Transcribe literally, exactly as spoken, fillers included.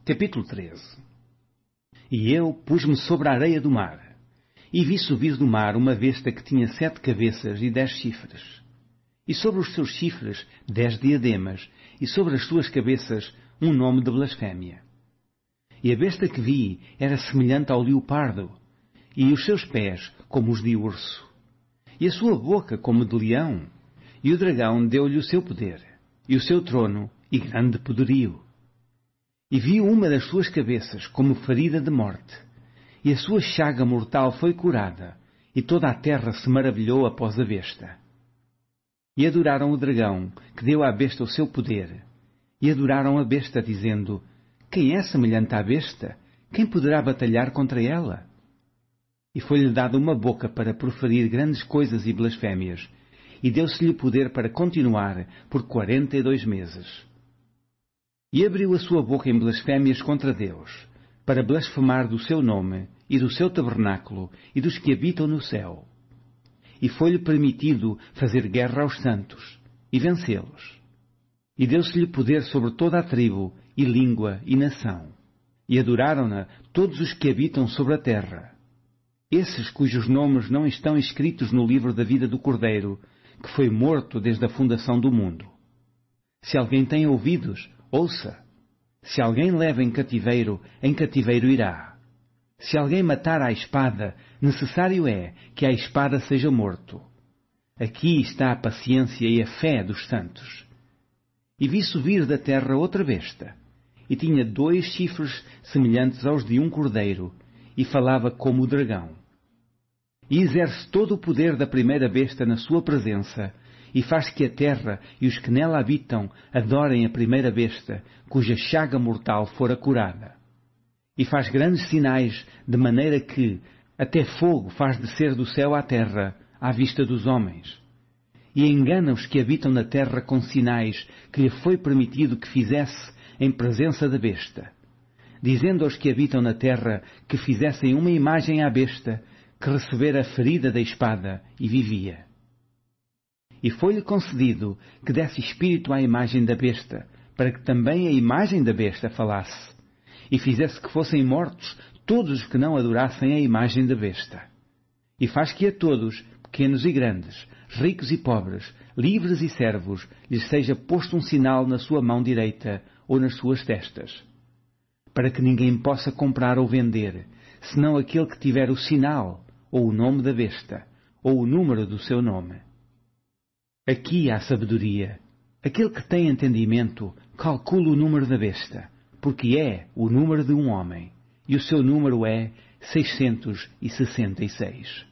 Capítulo treze. E eu pus-me sobre a areia do mar, e vi subir do mar uma besta que tinha sete cabeças e dez chifres, e sobre os seus chifres dez diademas, e sobre as suas cabeças um nome de blasfémia. E a besta que vi era semelhante ao leopardo, e os seus pés como os de urso, e a sua boca como de leão. E o dragão deu-lhe o seu poder, e o seu trono, e grande poderio. E vi uma das suas cabeças como ferida de morte, e a sua chaga mortal foi curada, e toda a terra se maravilhou após a besta. E adoraram o dragão, que deu à besta o seu poder, e adoraram a besta, dizendo: Quem é semelhante à besta? Quem poderá batalhar contra ela? E foi-lhe dada uma boca para proferir grandes coisas e blasfémias, e deu-se-lhe poder para continuar por quarenta e dois meses. E abriu a sua boca em blasfémias contra Deus, para blasfemar do seu nome, e do seu tabernáculo, e dos que habitam no céu. E foi-lhe permitido fazer guerra aos santos, e vencê-los. E deu-se-lhe poder sobre toda a tribo, e língua, e nação. E adoraram-na todos os que habitam sobre a terra. Esses cujos nomes não estão escritos no livro da vida do Cordeiro, que foi morto desde a fundação do mundo. Se alguém tem ouvidos, ouça. Se alguém leva em cativeiro, em cativeiro irá. Se alguém matar à espada, necessário é que à espada seja morto. Aqui está a paciência e a fé dos santos. E vi subir da terra outra besta, e tinha dois chifres semelhantes aos de um cordeiro, e falava como o dragão. E exerce todo o poder da primeira besta na sua presença, e faz que a terra e os que nela habitam adorem a primeira besta, cuja chaga mortal fora curada. E faz grandes sinais, de maneira que até fogo faz descer do céu à terra, à vista dos homens. E engana os que habitam na terra com sinais que lhe foi permitido que fizesse em presença da besta, dizendo aos que habitam na terra que fizessem uma imagem à besta, que recebera a ferida da espada e vivia. E foi-lhe concedido que desse espírito à imagem da besta, para que também a imagem da besta falasse, e fizesse que fossem mortos todos os que não adorassem a imagem da besta. E faz que a todos, pequenos e grandes, ricos e pobres, livres e servos, lhes seja posto um sinal na sua mão direita ou nas suas testas, para que ninguém possa comprar ou vender, senão aquele que tiver o sinal, ou o nome da besta, ou o número do seu nome. Aqui há sabedoria. Aquele que tem entendimento, calcula o número da besta, porque é o número de um homem, e o seu número é seiscentos e sessenta e seis.